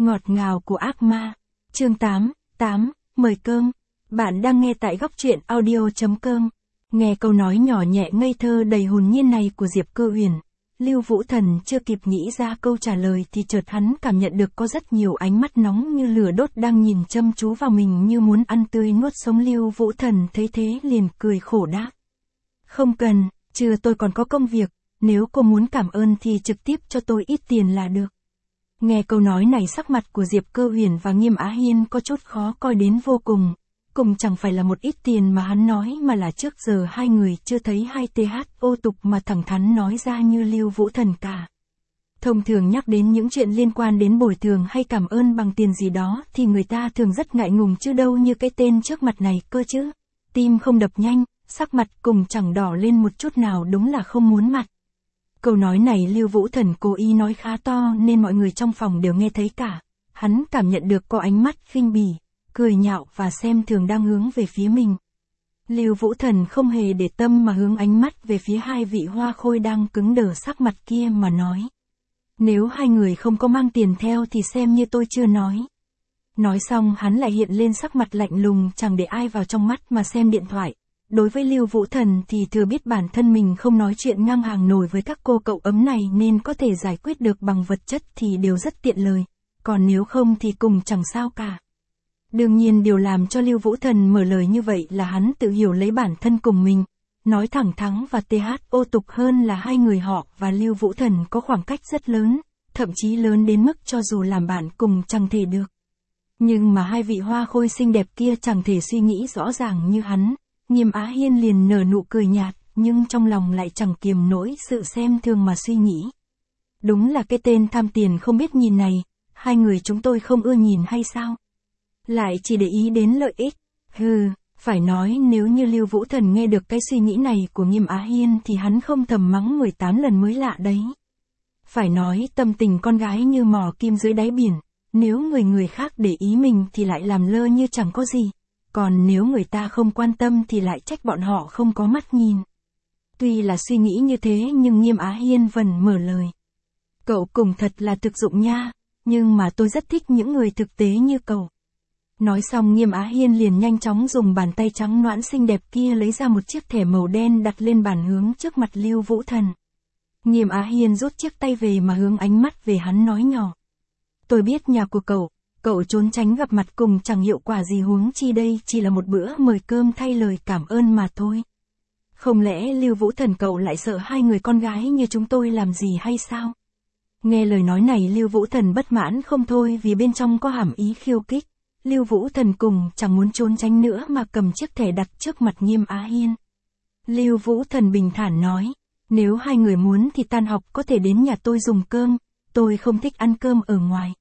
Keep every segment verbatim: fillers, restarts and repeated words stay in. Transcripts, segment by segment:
ngọt ngào của ác ma. Chương tám, tám, mời cơm. Bạn đang nghe tại góc truyện audio chấm com. Nghe câu nói nhỏ nhẹ ngây thơ đầy hồn nhiên này của Diệp Cơ Huyền, Lưu Vũ Thần chưa kịp nghĩ ra câu trả lời thì chợt hắn cảm nhận được có rất nhiều ánh mắt nóng như lửa đốt đang nhìn chăm chú vào mình như muốn ăn tươi nuốt sống. Lưu Vũ Thần thấy thế liền cười khổ đáp. Không cần, chưa, tôi còn có công việc, nếu cô muốn cảm ơn thì trực tiếp cho tôi ít tiền là được. Nghe câu nói này sắc mặt của Diệp Cơ Huyền và Nghiêm Á Hiên có chút khó coi đến vô cùng. Cùng chẳng phải là một ít tiền mà hắn nói mà là trước giờ hai người chưa thấy hai th ô tục mà thẳng thắn nói ra như Lưu Vũ Thần cả. Thông thường nhắc đến những chuyện liên quan đến bồi thường hay cảm ơn bằng tiền gì đó thì người ta thường rất ngại ngùng chứ đâu như cái tên trước mặt này cơ chứ. Tim không đập nhanh, sắc mặt cùng chẳng đỏ lên một chút nào, đúng là không muốn mặt. Câu nói này Lưu Vũ Thần cố ý nói khá to nên mọi người trong phòng đều nghe thấy cả. Hắn cảm nhận được có ánh mắt khinh bỉ, cười nhạo và xem thường đang hướng về phía mình. Lưu Vũ Thần không hề để tâm mà hướng ánh mắt về phía hai vị hoa khôi đang cứng đờ sắc mặt kia mà nói. Nếu hai người không có mang tiền theo thì xem như tôi chưa nói. Nói xong hắn lại hiện lên sắc mặt lạnh lùng chẳng để ai vào trong mắt mà xem điện thoại. Đối với Lưu Vũ Thần thì thừa biết bản thân mình không nói chuyện ngang hàng nổi với các cô cậu ấm này nên có thể giải quyết được bằng vật chất thì đều rất tiện lời. Còn nếu không thì cùng chẳng sao cả. Đương nhiên điều làm cho Lưu Vũ Thần mở lời như vậy là hắn tự hiểu lấy bản thân cùng mình. Nói thẳng thắn và th ô tục hơn là hai người họ và Lưu Vũ Thần có khoảng cách rất lớn, thậm chí lớn đến mức cho dù làm bạn cùng chẳng thể được. Nhưng mà hai vị hoa khôi xinh đẹp kia chẳng thể suy nghĩ rõ ràng như hắn. Nghiêm Á Hiên liền nở nụ cười nhạt, nhưng trong lòng lại chẳng kiềm nổi sự xem thường mà suy nghĩ. Đúng là cái tên tham tiền không biết nhìn này, hai người chúng tôi không ưa nhìn hay sao? Lại chỉ để ý đến lợi ích. Hừ, phải nói nếu như Lưu Vũ Thần nghe được cái suy nghĩ này của Nghiêm Á Hiên thì hắn không thầm mắng mười tám lần mới lạ đấy. Phải nói tâm tình con gái như mò kim dưới đáy biển, nếu người người khác để ý mình thì lại làm lơ như chẳng có gì. Còn nếu người ta không quan tâm thì lại trách bọn họ không có mắt nhìn. Tuy là suy nghĩ như thế nhưng Nghiêm Á Hiên vẫn mở lời. Cậu cùng thật là thực dụng nha, nhưng mà tôi rất thích những người thực tế như cậu. Nói xong Nghiêm Á Hiên liền nhanh chóng dùng bàn tay trắng nõn xinh đẹp kia lấy ra một chiếc thẻ màu đen đặt lên bàn hướng trước mặt Lưu Vũ Thần. Nghiêm Á Hiên rút chiếc tay về mà hướng ánh mắt về hắn nói nhỏ. Tôi biết nhà của cậu. Cậu trốn tránh gặp mặt cùng chẳng hiệu quả gì, huống chi đây chỉ là một bữa mời cơm thay lời cảm ơn mà thôi. Không lẽ Lưu Vũ Thần cậu lại sợ hai người con gái như chúng tôi làm gì hay sao? Nghe lời nói này Lưu Vũ Thần bất mãn không thôi vì bên trong có hàm ý khiêu khích. Lưu Vũ Thần cùng chẳng muốn trốn tránh nữa mà cầm chiếc thẻ đặt trước mặt Nghiêm Á Hiên. Lưu Vũ Thần bình thản nói, nếu hai người muốn thì tan học có thể đến nhà tôi dùng cơm, tôi không thích ăn cơm ở ngoài.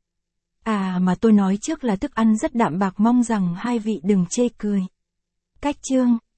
À mà tôi nói trước là thức ăn rất đạm bạc, mong rằng hai vị đừng chê cười. Cách chương